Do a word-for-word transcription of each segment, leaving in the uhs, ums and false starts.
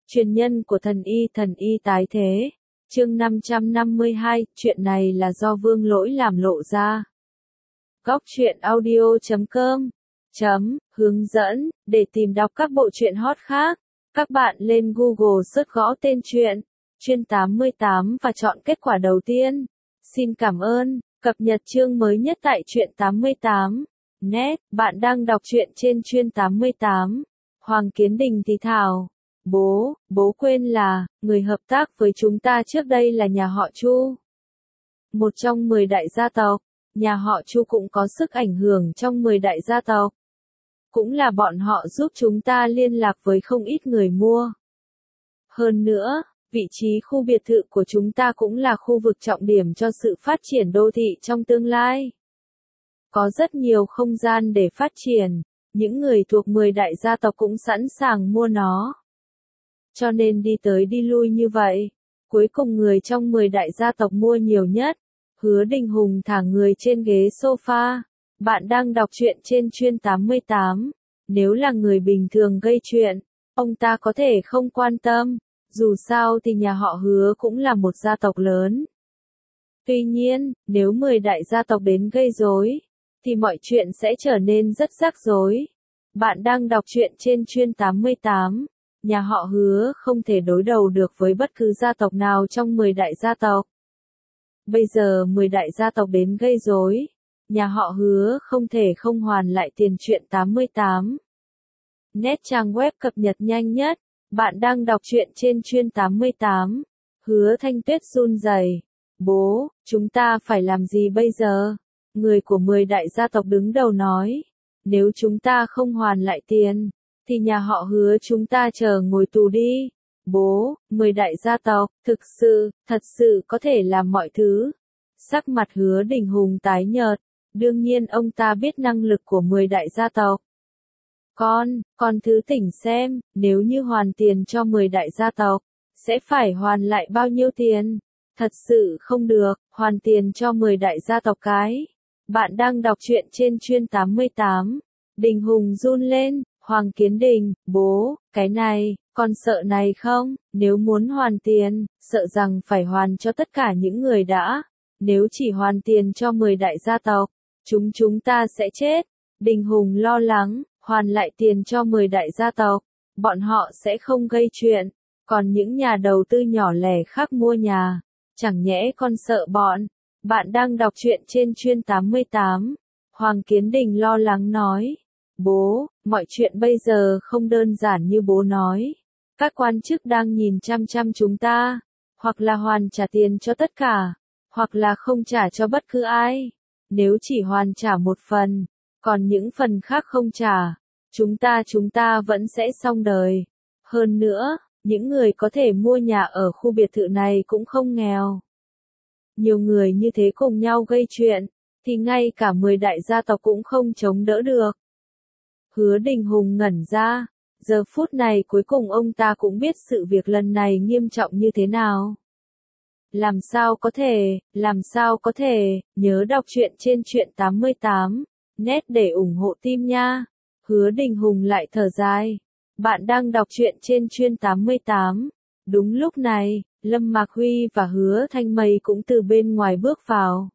Truyền nhân của thần y thần y tái thế. Chương năm trăm năm mươi hai, chuyện này là do Vương Lỗi làm lộ ra. Góc truyện audio chấm com chấm hướng dẫn, để tìm đọc các bộ truyện hot khác, các bạn lên Google search gõ tên truyện, chuyên tám mươi tám và chọn kết quả đầu tiên. Xin cảm ơn, cập nhật chương mới nhất tại truyện tám mươi tám. Net, bạn đang đọc truyện trên chuyên tám mươi tám. Hoàng Kiến Đình thì thào. Bố, bố quên là, người hợp tác với chúng ta trước đây là nhà họ Chu. Một trong mười đại gia tộc, nhà họ Chu cũng có sức ảnh hưởng trong mười đại gia tộc. Cũng là bọn họ giúp chúng ta liên lạc với không ít người mua. Hơn nữa, vị trí khu biệt thự của chúng ta cũng là khu vực trọng điểm cho sự phát triển đô thị trong tương lai. Có rất nhiều không gian để phát triển, những người thuộc mười đại gia tộc cũng sẵn sàng mua nó. Cho nên đi tới đi lui như vậy, cuối cùng người trong mười đại gia tộc mua nhiều nhất. Hứa Đình Hùng thả người trên ghế sofa. Bạn đang đọc truyện trên chuyên tám mươi tám. Nếu là người bình thường gây chuyện, ông ta có thể không quan tâm. Dù sao thì nhà họ Hứa cũng là một gia tộc lớn. Tuy nhiên, nếu mười đại gia tộc đến gây rối, thì mọi chuyện sẽ trở nên rất rắc rối. Bạn đang đọc truyện trên chuyên tám mươi tám. Nhà họ Hứa không thể đối đầu được với bất cứ gia tộc nào trong mười đại gia tộc. Bây giờ mười đại gia tộc đến gây rối, nhà họ Hứa không thể không hoàn lại tiền truyện tám mươi tám. Net trang web cập nhật nhanh nhất, bạn đang đọc truyện trên chuyên tám mươi tám. Hứa Thanh Tuyết run rẩy. Bố, chúng ta phải làm gì bây giờ? Người của mười đại gia tộc đứng đầu nói. Nếu chúng ta không hoàn lại tiền, thì nhà họ Hứa chúng ta chờ ngồi tù đi. Bố, mười đại gia tộc, thực sự, thật sự có thể làm mọi thứ. Sắc mặt Hứa Đình Hùng tái nhợt, đương nhiên ông ta biết năng lực của mười đại gia tộc. Con, con thứ tỉnh xem, nếu như hoàn tiền cho mười đại gia tộc, sẽ phải hoàn lại bao nhiêu tiền? Thật sự không được, hoàn tiền cho mười đại gia tộc cái. Bạn đang đọc truyện trên chuyên tám mươi tám. Đình Hùng run lên. Hoàng Kiến Đình, bố, cái này, con sợ này không? Nếu muốn hoàn tiền, sợ rằng phải hoàn cho tất cả những người đã. Nếu chỉ hoàn tiền cho mười đại gia tộc, chúng chúng ta sẽ chết. Đình Hùng lo lắng, hoàn lại tiền cho mười đại gia tộc, bọn họ sẽ không gây chuyện. Còn những nhà đầu tư nhỏ lẻ khác mua nhà, chẳng nhẽ con sợ bọn. Bạn đang đọc truyện trên chuyên tám mươi tám. Hoàng Kiến Đình lo lắng nói. Bố, mọi chuyện bây giờ không đơn giản như bố nói. Các quan chức đang nhìn chăm chăm chúng ta. Hoặc là hoàn trả tiền cho tất cả, hoặc là không trả cho bất cứ ai. Nếu chỉ hoàn trả một phần, còn những phần khác không trả, chúng ta chúng ta vẫn sẽ xong đời. Hơn nữa, những người có thể mua nhà ở khu biệt thự này cũng không nghèo. Nhiều người như thế cùng nhau gây chuyện, thì ngay cả mười đại gia tộc cũng không chống đỡ được. Hứa Đình Hùng ngẩn ra, giờ phút này cuối cùng ông ta cũng biết sự việc lần này nghiêm trọng như thế nào. Làm sao có thể, làm sao có thể, nhớ đọc truyện trên truyện tám mươi tám, net để ủng hộ team nha. Hứa Đình Hùng lại thở dài. Bạn đang đọc truyện trên chuyên tám mươi tám. Đúng lúc này, Lâm Mạc Huy và Hứa Thanh Mây cũng từ bên ngoài bước vào.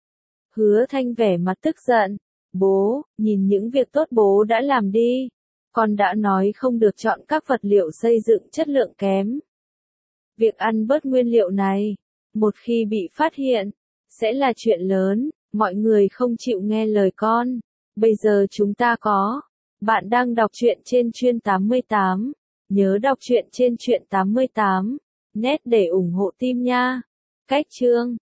Hứa Thanh vẻ mặt tức giận. Bố, nhìn những việc tốt bố đã làm đi. Con đã nói không được chọn các vật liệu xây dựng chất lượng kém. Việc ăn bớt nguyên liệu này, một khi bị phát hiện, sẽ là chuyện lớn. Mọi người không chịu nghe lời con. Bây giờ chúng ta có. Bạn đang đọc truyện trên chuyên tám mươi tám. Nhớ đọc truyện trên truyện tám mươi tám. Net để ủng hộ team nha. Cách chương.